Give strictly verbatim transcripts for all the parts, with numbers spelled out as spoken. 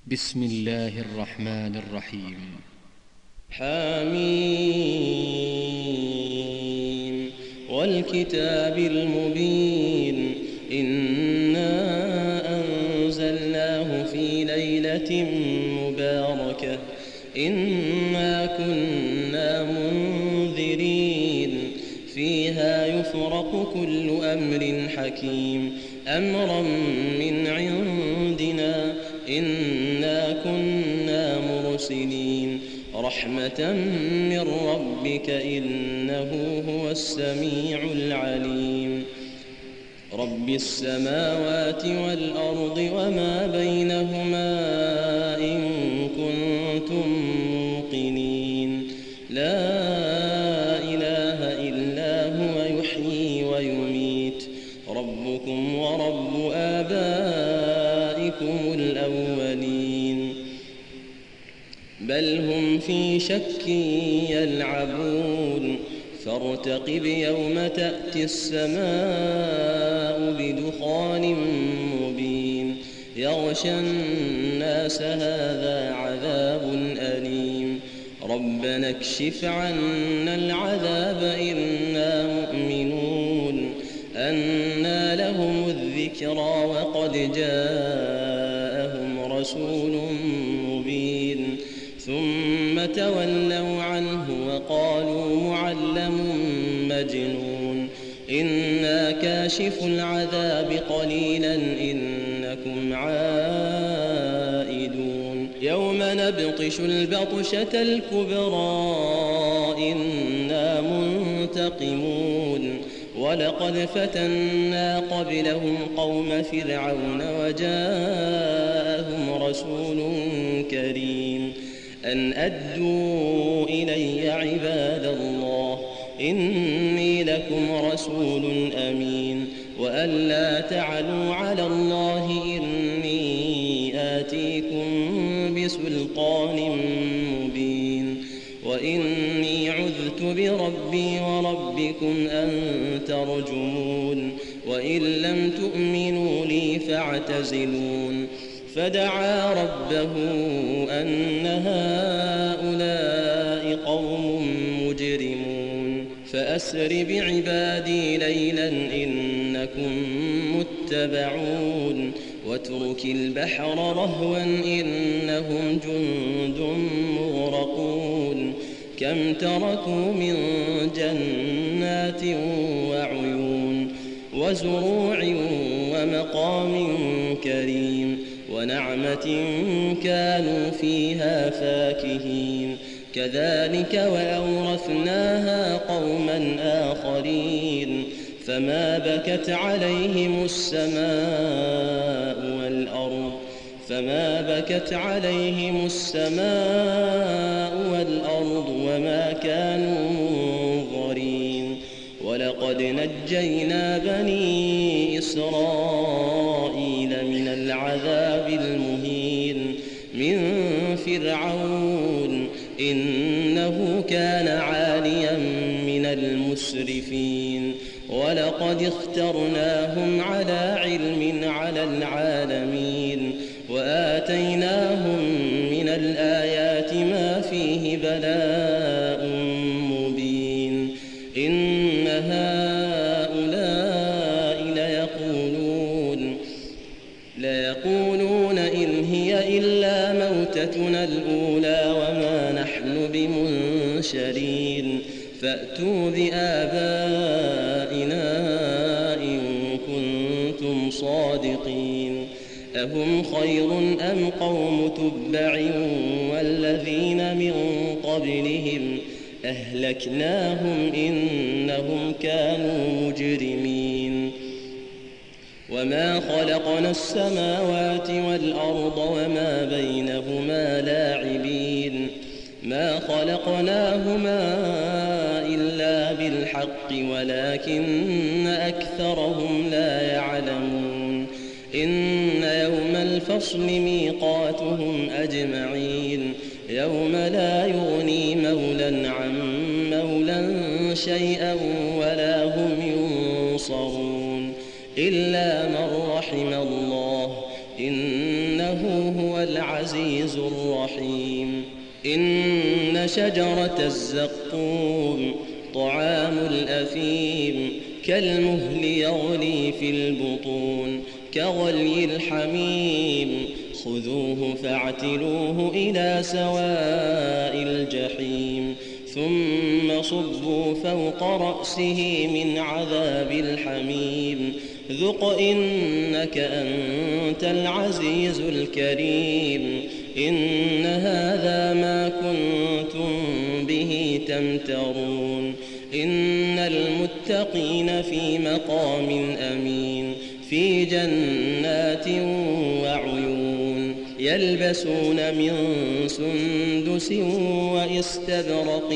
بسم الله الرحمن الرحيم. حميم والكتاب المبين إنا أنزلناه في ليلة مباركة إنا كنا منذرين فيها يفرق كل أمر حكيم أمرا من عندنا إنا كنا مرسلين رحمة من ربك إنه هو السميع العليم. رب السماوات والأرض وما بينهما إن كنتم موقنين لا إله إلا هو يحيي ويميت ربكم ورب آبائكم الأولين بل هم في شك يلعبون فارتقب يوم تأتي السماء بدخان مبين يغشى الناس هذا عذاب أليم ربنا اكشف عنا العذاب إنا مؤمنون أنى لهم الذكرى وقد جاءهم رسول مبين ثم تولوا عنه وقالوا معلم مجنون إنا كاشف العذاب قليلا إنكم عائدون يوم نبطش البطشة الكبرى إنا منتقمون ولقد فتنا قبلهم قوم فرعون وجاءهم رسول كريم أن أدوا إلي عباد الله إني لكم رسول أمين وأن لا تعلوا على الله إني آتيكم بسلطان مبين وإني عذت بربي وربكم أن ترجمون وإن لم تؤمنوا لي فاعتزلون فدعا ربه أن هؤلاء قوم مجرمون فأسر بعبادي ليلا إنكم متبعون واترك البحر رهوا إنهم جند مغرقون كم تركوا من جنات وعيون وزروع ومقام كريم ونعمة كانوا فيها فاكهين كذلك وأورثناها قوما آخرين فما بكت عليهم السماء والأرض فما بكت عليهم السماء والأرض وما كانوا منظرين ولقد نجينا بني إسرائيل من العذاب المهين من فرعون إنه كان عاليا من المسرفين ولقد اخترناهم على علم على العالمين وآتيناهم من الآيات ما فيه بلاء مبين إن هؤلاء ليقولون ليقولون إن هي إلا موتتنا الأولى وما نحن بمنشرين فأتوا بآبائنا إن كنتم صادقين أهم خير أم قوم تبع والذين من قبلهم أهلكناهم إنهم كانوا مجرمين وما خلقنا السماوات والأرض وما بينهما لاعبين ما خلقناهما إلا بالحق ولكن أكثرهم لا يعلمون إن يوم الفصل ميقاتهم أجمعين يوم لا يغني مولى عن مولى شيئا ولا هم ينصرون إلا من رحم الله إنه هو العزيز الرحيم إن شجرة الزقوم طعام الأثيم كالمهل يغلي في البطون كغلي الحميم خذوه فاعتلوه إلى سواء الجحيم ثم صبوا فوق رأسه من عذاب الحميم ذق إنك أنت العزيز الكريم إن هذا ما كنتم به تمترون إن المتقين في مقام أمين في جنات وعيون يلبسون من سندس وإستبرق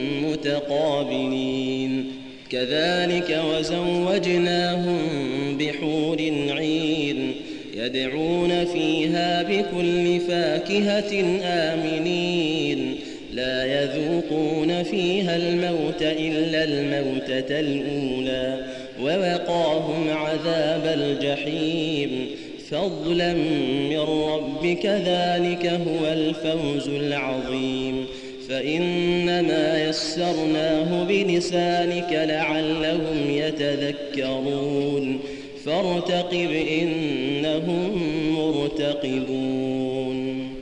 متقابلين كذلك وزوجناهم بحور عين يدعون فيها بكل فاكهة آمنين لا يذوقون فيها الموت إلا الموتة الأولى ووقاهم عذاب الجحيم فضلا من ربك ذلك هو الفوز العظيم فإنما يسرناه بلسانك لعلهم يتذكرون فارتقب إنهم مرتقبون